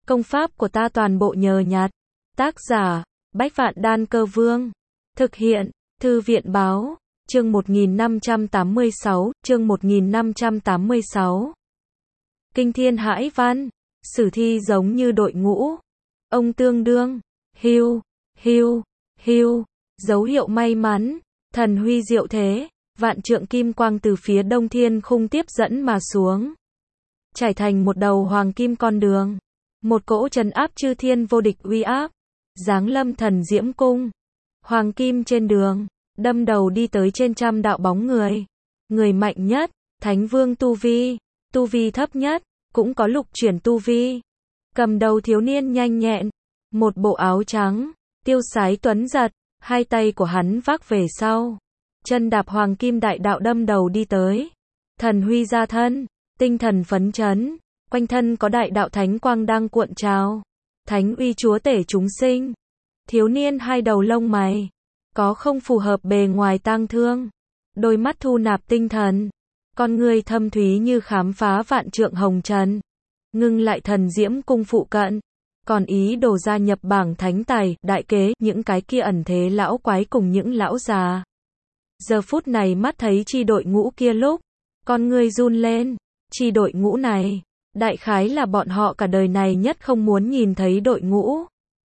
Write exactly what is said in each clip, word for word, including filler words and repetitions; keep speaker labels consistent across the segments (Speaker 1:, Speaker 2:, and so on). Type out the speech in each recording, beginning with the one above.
Speaker 1: Công pháp của ta toàn bộ nhờ nhặt. Tác giả, Bách Vạn Đan Cơ Vương. Thực hiện, Thư viện Báo. Chương một nghìn năm trăm tám mươi sáu, chương một nghìn năm trăm tám mươi sáu. Kinh thiên hãi văn, sử thi giống như đội ngũ. Ông tương đương, hưu, hưu, hưu, dấu hiệu may mắn, thần huy diệu thế, vạn trượng kim quang từ phía đông thiên khung tiếp dẫn mà xuống. Trải thành một đầu hoàng kim con đường. Một cỗ trấn áp chư thiên vô địch uy áp. Giáng lâm thần diễm cung. Hoàng kim trên đường, đâm đầu đi tới trên trăm đạo bóng người. Người mạnh nhất, Thánh Vương tu vi. Tu vi thấp nhất, cũng có lục chuyển tu vi. Cầm đầu thiếu niên nhanh nhẹn. Một bộ áo trắng, tiêu sái tuấn giật. Hai tay của hắn vác về sau. Chân đạp hoàng kim đại đạo đâm đầu đi tới. Thần huy ra thân, tinh thần phấn chấn. Quanh thân có đại đạo thánh quang đang cuộn trào. Thánh uy chúa tể chúng sinh. Thiếu niên hai đầu lông mày. Có không phù hợp bề ngoài tang thương. Đôi mắt thu nạp tinh thần. Con người thâm thúy như khám phá vạn trượng hồng trần. Ngưng lại thần diễm cung phụ cận. Còn ý đồ gia nhập bảng thánh tài, đại kế, những cái kia ẩn thế lão quái cùng những lão già. Giờ phút này mắt thấy chi đội ngũ kia lúc. Con người run lên. Chi đội ngũ này. Đại khái là bọn họ cả đời này nhất không muốn nhìn thấy đội ngũ.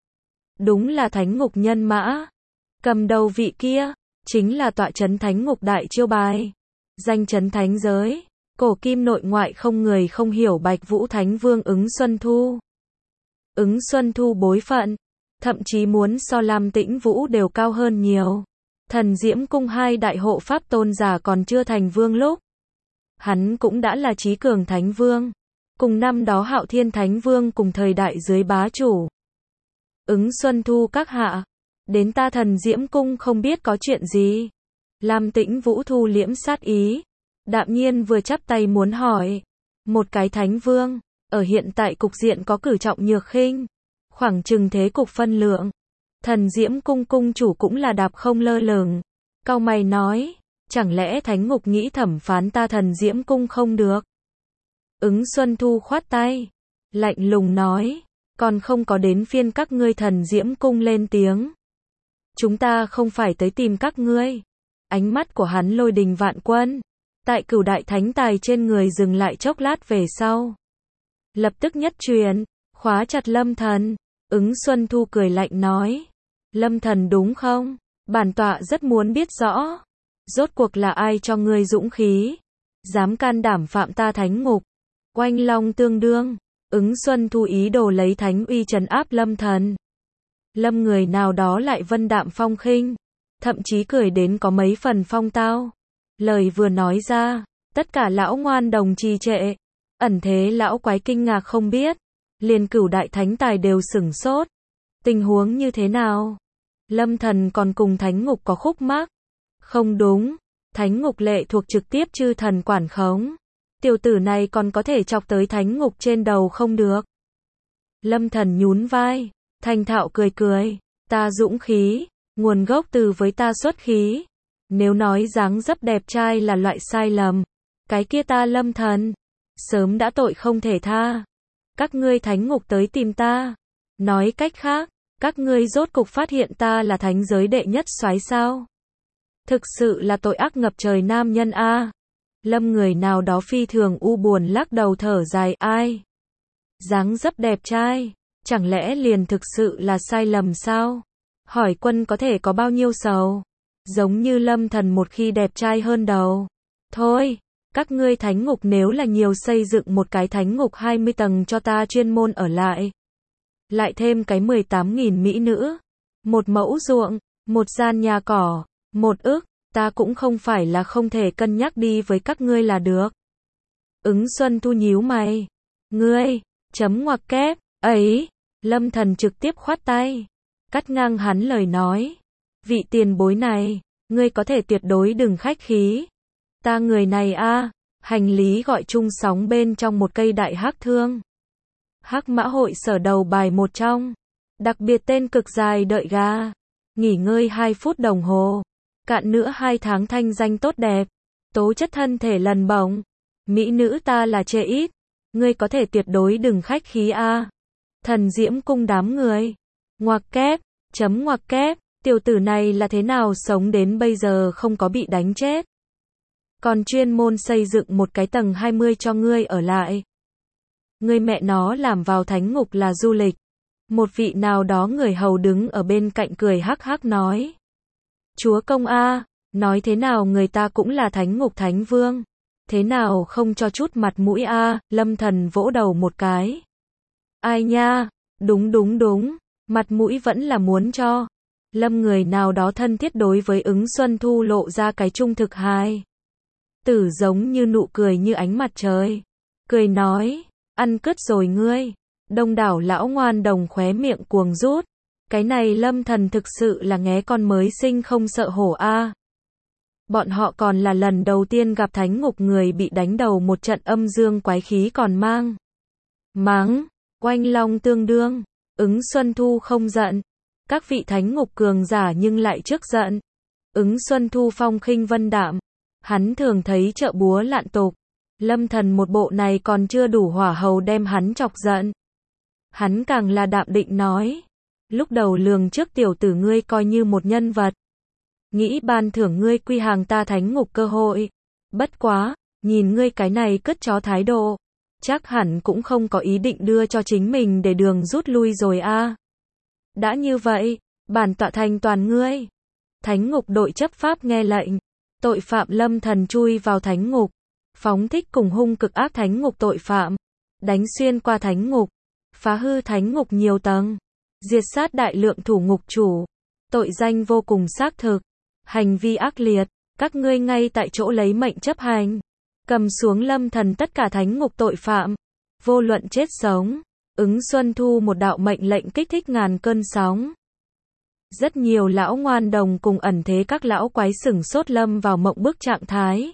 Speaker 1: Đúng là thánh ngục nhân mã. Cầm đầu vị kia, chính là tọa chấn thánh ngục đại chiêu bài. Danh chấn thánh giới, cổ kim nội ngoại không người không hiểu Bạch Vũ Thánh Vương Ứng Xuân Thu. Ứng Xuân Thu bối phận, thậm chí muốn so Lam Tĩnh Vũ đều cao hơn nhiều. Thần Diễm Cung hai đại hộ pháp tôn giả còn chưa thành vương lúc. Hắn cũng đã là trí cường Thánh Vương. Cùng năm đó Hạo Thiên Thánh Vương cùng thời đại dưới bá chủ. Ứng Xuân Thu các hạ. Đến ta thần Diễm Cung không biết có chuyện gì. Lam Tĩnh Vũ thu liễm sát ý. Đạm nhiên vừa chắp tay muốn hỏi. Một cái Thánh Vương. Ở hiện tại cục diện có cử trọng nhược khinh. Khoảng chừng thế cục phân lượng. Thần Diễm Cung cung chủ cũng là đạp không lơ lửng. Cau mày nói. Chẳng lẽ Thánh Ngục nghĩ thẩm phán ta thần Diễm Cung không được. Ứng Xuân Thu khoát tay. Lạnh lùng nói. Còn không có đến phiên các ngươi thần Diễm Cung lên tiếng. Chúng ta không phải tới tìm các ngươi. Ánh mắt của hắn lôi đình vạn quân. Tại cửu đại thánh tài trên người dừng lại chốc lát về sau. Lập tức nhất truyền. Khóa chặt Lâm Thần. Ứng Xuân Thu cười lạnh nói. Lâm Thần đúng không? Bản tọa rất muốn biết rõ. Rốt cuộc là ai cho ngươi dũng khí. Dám can đảm phạm ta thánh ngục. Oanh long tương đương. Ứng Xuân Thu ý đồ lấy thánh uy trấn áp Lâm Thần. Lâm người nào đó lại vân đạm phong khinh. Thậm chí cười đến có mấy phần phong tao. Lời vừa nói ra. Tất cả lão ngoan đồng trì trệ. Ẩn thế lão quái kinh ngạc không biết. Liền cửu đại thánh tài đều sửng sốt. Tình huống như thế nào? Lâm Thần còn cùng thánh ngục có khúc mắc. Không đúng. Thánh ngục lệ thuộc trực tiếp chư thần quản khống. Tiểu tử này còn có thể chọc tới thánh ngục trên đầu không được. Lâm Thần nhún vai. Thành thạo cười cười. Ta dũng khí. Nguồn gốc từ với ta xuất khí. Nếu nói dáng dấp đẹp trai là loại sai lầm. Cái kia ta Lâm Thần. Sớm đã tội không thể tha. Các ngươi thánh ngục tới tìm ta. Nói cách khác. Các ngươi rốt cục phát hiện ta là thánh giới đệ nhất soái sao. Thực sự là tội ác ngập trời nam nhân a. Lâm người nào đó phi thường u buồn lắc đầu thở dài. Ai? Dáng dấp đẹp trai. Chẳng lẽ liền thực sự là sai lầm sao? Hỏi quân có thể có bao nhiêu sầu? Giống như Lâm Thần một khi đẹp trai hơn đầu. Thôi, các ngươi thánh ngục nếu là nhiều xây dựng một cái thánh ngục hai mươi tầng cho ta chuyên môn ở lại. Lại thêm cái mười tám nghìn mỹ nữ. Một mẫu ruộng, một gian nhà cỏ, một ức, ta cũng không phải là không thể cân nhắc đi với các ngươi là được. Ứng Xuân Thu nhíu mày. Ngươi, chấm ngoặc kép, ấy, Lâm Thần trực tiếp khoát tay. Cắt ngang hắn lời nói. Vị tiền bối này, ngươi có thể tuyệt đối đừng khách khí. Ta người này a, hành lý gọi chung sóng bên trong một cây đại hắc thương. Hắc mã hội sở đầu bài một trong. Đặc biệt tên cực dài đợi ga. Nghỉ ngơi hai phút đồng hồ. Cạn nữa hai tháng thanh danh tốt đẹp. Tố chất thân thể lần bổng. Mỹ nữ ta là chê ít. Ngươi có thể tuyệt đối đừng khách khí a. Thần Diễm Cung đám người. Ngoặc kép, chấm ngoặc kép, tiểu tử này là thế nào sống đến bây giờ không có bị đánh chết. Còn chuyên môn xây dựng một cái tầng hai mươi cho ngươi ở lại. Ngươi mẹ nó làm vào thánh ngục là du lịch. Một vị nào đó người hầu đứng ở bên cạnh cười hắc hắc nói. Chúa công a, nói thế nào người ta cũng là thánh ngục thánh vương. Thế nào không cho chút mặt mũi a, Lâm Thần vỗ đầu một cái. Ai nha, đúng đúng đúng, mặt mũi vẫn là muốn cho. Lâm người nào đó thân thiết đối với Ứng Xuân Thu lộ ra cái trung thực hài. Tử giống như nụ cười như ánh mặt trời. Cười nói, ăn cứt rồi ngươi. Đông đảo lão ngoan đồng khóe miệng cuồng rút. Cái này Lâm Thần thực sự là nghé con mới sinh không sợ hổ a. Bọn họ còn là lần đầu tiên gặp thánh ngục người bị đánh đầu một trận âm dương quái khí còn mang. Mắng, oanh long tương đương. Ứng Xuân Thu không giận. Các vị thánh ngục cường giả nhưng lại trước giận. Ứng Xuân Thu phong khinh vân đạm. Hắn thường thấy chợ búa lạn tục. Lâm Thần một bộ này còn chưa đủ hỏa hầu đem hắn chọc giận. Hắn càng là đạm định nói. Lúc đầu lường trước tiểu tử ngươi coi như một nhân vật. Nghĩ ban thưởng ngươi quy hàng ta thánh ngục cơ hội. Bất quá, nhìn ngươi cái này cất chó thái độ. Chắc hẳn cũng không có ý định đưa cho chính mình để đường rút lui rồi a. Đã như vậy, bản tọa thành toàn ngươi. Thánh ngục đội chấp pháp nghe lệnh. Tội phạm Lâm Thần chui vào thánh ngục. Phóng thích cùng hung cực ác thánh ngục tội phạm. Đánh xuyên qua thánh ngục. Phá hư thánh ngục nhiều tầng. Diệt sát đại lượng thủ ngục chủ. Tội danh vô cùng xác thực. Hành vi ác liệt. Các ngươi ngay tại chỗ lấy mệnh chấp hành. Cầm xuống Lâm Thần tất cả thánh ngục tội phạm. Vô luận chết sống. Ứng Xuân Thu một đạo mệnh lệnh kích thích ngàn cơn sóng. Rất nhiều lão ngoan đồng cùng ẩn thế các lão quái sửng sốt lâm vào mộng bức trạng thái.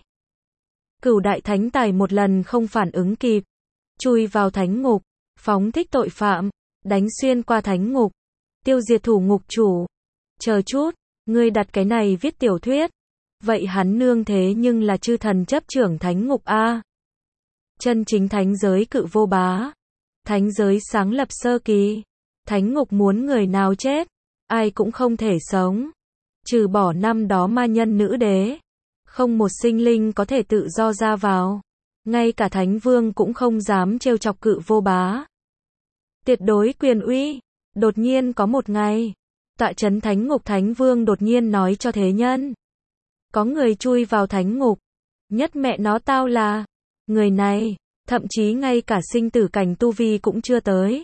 Speaker 1: Cửu đại thánh tài một lần không phản ứng kịp. Chui vào thánh ngục. Phóng thích tội phạm. Đánh xuyên qua thánh ngục. Tiêu diệt thủ ngục chủ. Chờ chút, ngươi đặt cái này viết tiểu thuyết. Vậy hắn nương thế nhưng là chư thần chấp trưởng thánh ngục a. Chân chính thánh giới cự vô bá. Thánh giới sáng lập sơ kỳ. Thánh ngục muốn người nào chết, ai cũng không thể sống. Trừ bỏ năm đó ma nhân nữ đế. Không một sinh linh có thể tự do ra vào. Ngay cả thánh vương cũng không dám trêu chọc cự vô bá. Tuyệt đối quyền uy. Đột nhiên có một ngày, tọa trấn thánh ngục thánh vương đột nhiên nói cho thế nhân. Có người chui vào thánh ngục. Nhất mẹ nó tao là. Người này, thậm chí ngay cả sinh tử cảnh tu vi cũng chưa tới.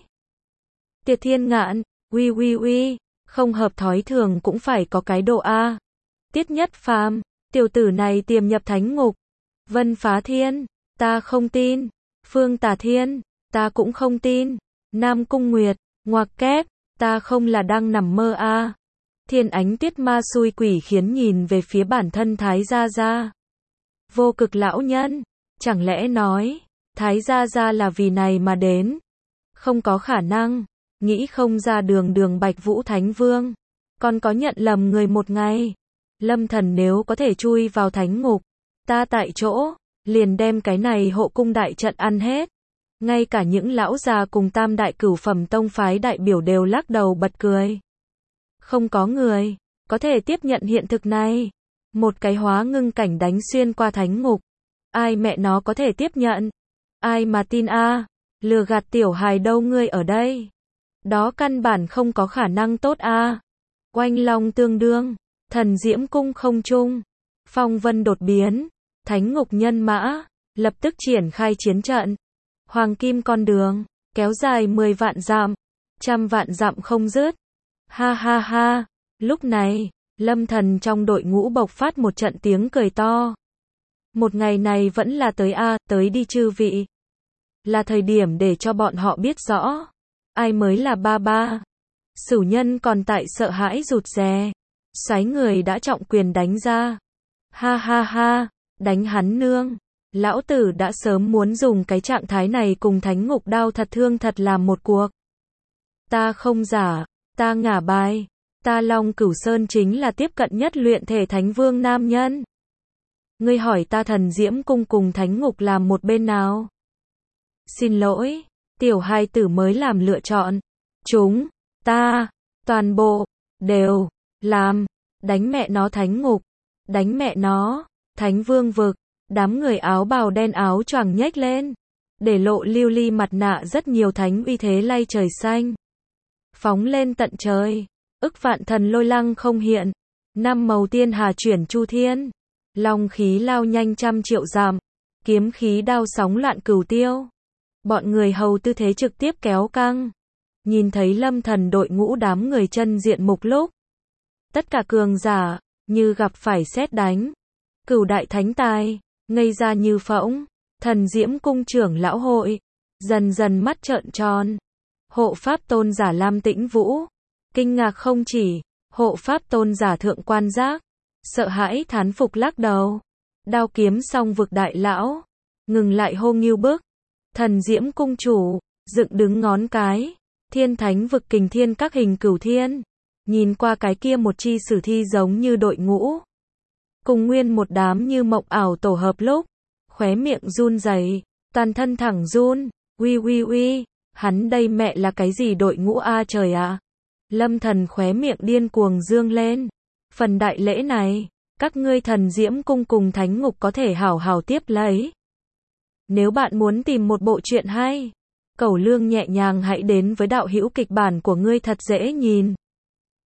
Speaker 1: Tiệt thiên ngạn, uy uy uy, không hợp thói thường cũng phải có cái độ A. Tiết nhất phàm, tiểu tử này tiềm nhập thánh ngục. Vân phá thiên, ta không tin. Phương tà thiên, ta cũng không tin. Nam cung nguyệt, ngoặc kép, ta không là đang nằm mơ a. Thiên ánh tiết ma xui quỷ khiến nhìn về phía bản thân Thái Gia Gia. Vô cực lão nhân, chẳng lẽ nói, Thái Gia Gia là vì này mà đến? Không có khả năng, nghĩ không ra đường đường Bạch Vũ Thánh Vương. Còn có nhận lầm người một ngày. Lâm Thần nếu có thể chui vào thánh ngục, ta tại chỗ, liền đem cái này hộ cung đại trận ăn hết. Ngay cả những lão già cùng tam đại cửu phẩm tông phái đại biểu đều lắc đầu bật cười. Không có người có thể tiếp nhận hiện thực này. Một cái hóa ngưng cảnh đánh xuyên qua thánh ngục. Ai mẹ nó có thể tiếp nhận? Ai mà tin a? À? Lừa gạt tiểu hài đâu ngươi ở đây? Đó căn bản không có khả năng tốt a. À? Oanh long tương đương, thần diễm cung không trung, phong vân đột biến, thánh ngục nhân mã, lập tức triển khai chiến trận. Hoàng kim con đường, kéo dài mười vạn dặm, trăm vạn dặm không dứt. Ha ha ha, lúc này, Lâm Thần trong đội ngũ bộc phát một trận tiếng cười to. Một ngày này vẫn là tới a, à, tới đi chư vị. Là thời điểm để cho bọn họ biết rõ, ai mới là ba ba. Sửu nhân còn tại sợ hãi rụt rè, xoáy người đã trọng quyền đánh ra. Ha ha ha, đánh hắn nương. Lão tử đã sớm muốn dùng cái trạng thái này cùng thánh ngục đao thật thương thật làm một cuộc. Ta không giả, ta ngả bài, ta Long Cửu Sơn chính là tiếp cận nhất luyện thể thánh vương nam nhân. Ngươi hỏi ta thần diễm cung cùng thánh ngục làm một bên nào? Xin lỗi, tiểu hài tử mới làm lựa chọn. Chúng ta, toàn bộ, đều, làm, đánh mẹ nó thánh ngục, đánh mẹ nó, thánh vương vực, đám người áo bào đen áo choàng nhếch lên, để lộ lưu ly mặt nạ rất nhiều thánh uy thế lay trời xanh. Phóng lên tận trời, ức vạn thần lôi lăng không hiện, năm màu tiên hà chuyển chu thiên, long khí lao nhanh trăm triệu dặm, kiếm khí đao sóng loạn cửu tiêu. Bọn người hầu tư thế trực tiếp kéo căng. Nhìn thấy lâm thần đội ngũ đám người chân diện mục lúc. Tất cả cường giả, như gặp phải sét đánh. Cửu đại thánh tài, ngây ra như phỗng. Thần diễm cung trưởng lão hội, dần dần mắt trợn tròn. Hộ pháp tôn giả Lam Tĩnh Vũ, kinh ngạc không chỉ. Hộ pháp tôn giả thượng quan giác, sợ hãi thán phục lắc đầu. Đao kiếm song vực đại lão, ngừng lại hô nghiêu bức. Thần diễm cung chủ, dựng đứng ngón cái. Thiên thánh vực kình thiên các hình cửu thiên. Nhìn qua cái kia một chi sử thi giống như đội ngũ. Cùng nguyên một đám như mộng ảo tổ hợp lúc. Khóe miệng run rẩy, toàn thân thẳng run. Uy uy uy, hắn đây mẹ là cái gì đội ngũ a trời ạ. À? Lâm thần khóe miệng điên cuồng dương lên. Phần đại lễ này, các ngươi thần diễm cung cùng thánh ngục có thể hảo hảo tiếp lấy. Nếu bạn muốn tìm một bộ truyện hay, cẩu lương nhẹ nhàng hãy đến với đạo hữu kịch bản của ngươi thật dễ nhìn.